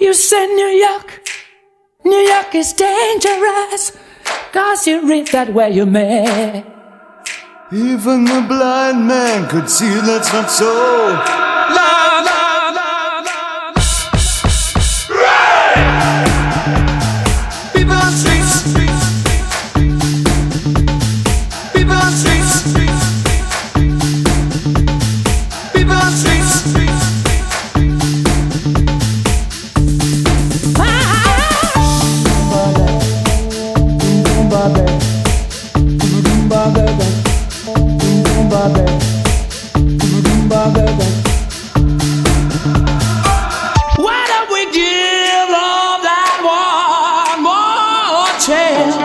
You said New York is dangerous, 'cause you read that where you may. Even the blind man could see that's not so. La la la la la. People on streets. People on streets. People on streets. Why don't we give love that one more chance?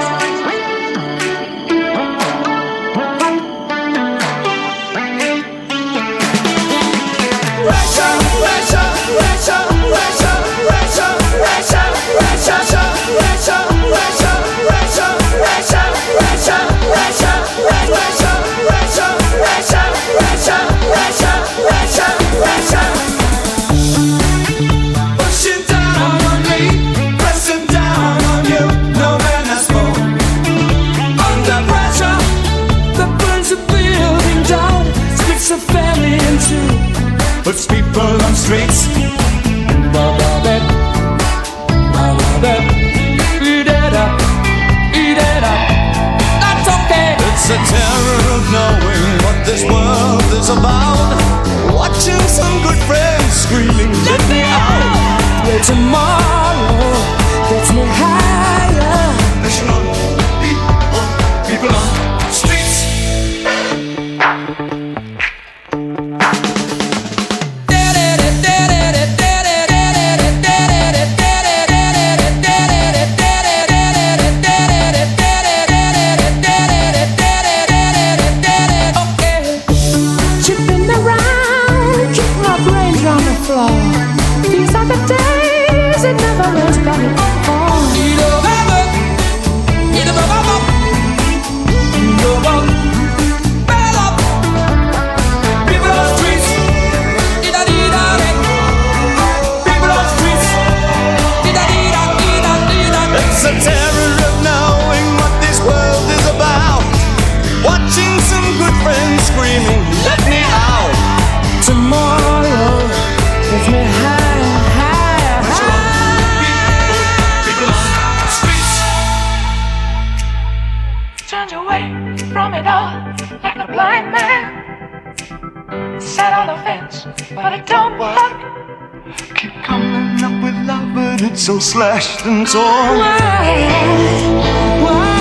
Russia, Russia, Russia, Russia, Russia, Russia, Russia, Russia, Russia, Russia, Russia, Russia, Russia, Russia, Russia, Russia, Russia, Russia, Russia, Russia. Pushing down on me, pressing down on you, no man has more. Under pressure that burns a building down, splits a family in two. Puts people on streets. Eat it up, eat it up. That's okay. It's a terror of knowing what this world is about. Watching some good friends screaming, let me out. Where tomorrow gets me higher. Pressure on people on streets. Chipping around, keep my brains on the floor. These are the days it never ends but it all. People on streets. People on streets. It's a terror of knowing what this world is about. Watching some good friends screaming, let me out. Tomorrow gets me higher, higher, higher. People on streets. Turned away from it all like a blind man. Sat on the fence, but it don't work. Keep coming up with love, but it's so slashed and torn. Why?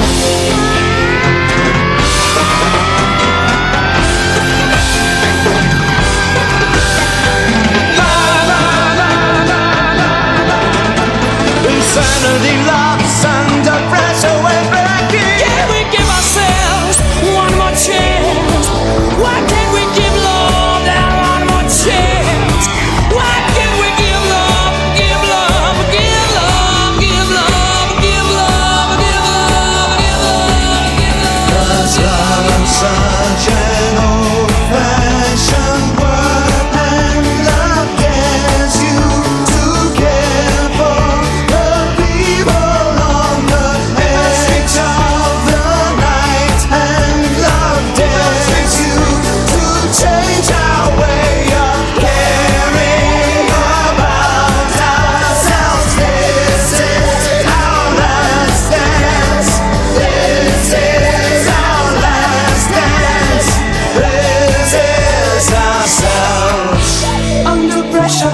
Insanity loves under pressure when breaking. Can we give ourselves one more chance? Why can't we give love that one more chance? Why can't we give love, give love, give love, give love, give love, give love, give love, give love? 'Cause love is such an old-fashioned word, and love dares you to care for the people on the edge of the night, and love dares you to change our way of caring about ourselves. This is our last dance. This is our last dance. This is ourselves. Under pressure,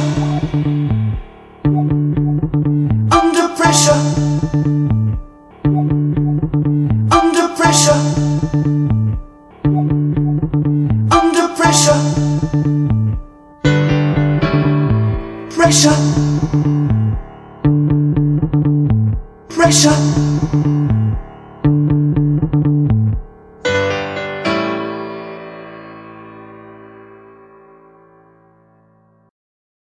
Under pressure. Under pressure. Under pressure. Pressure. Pressure.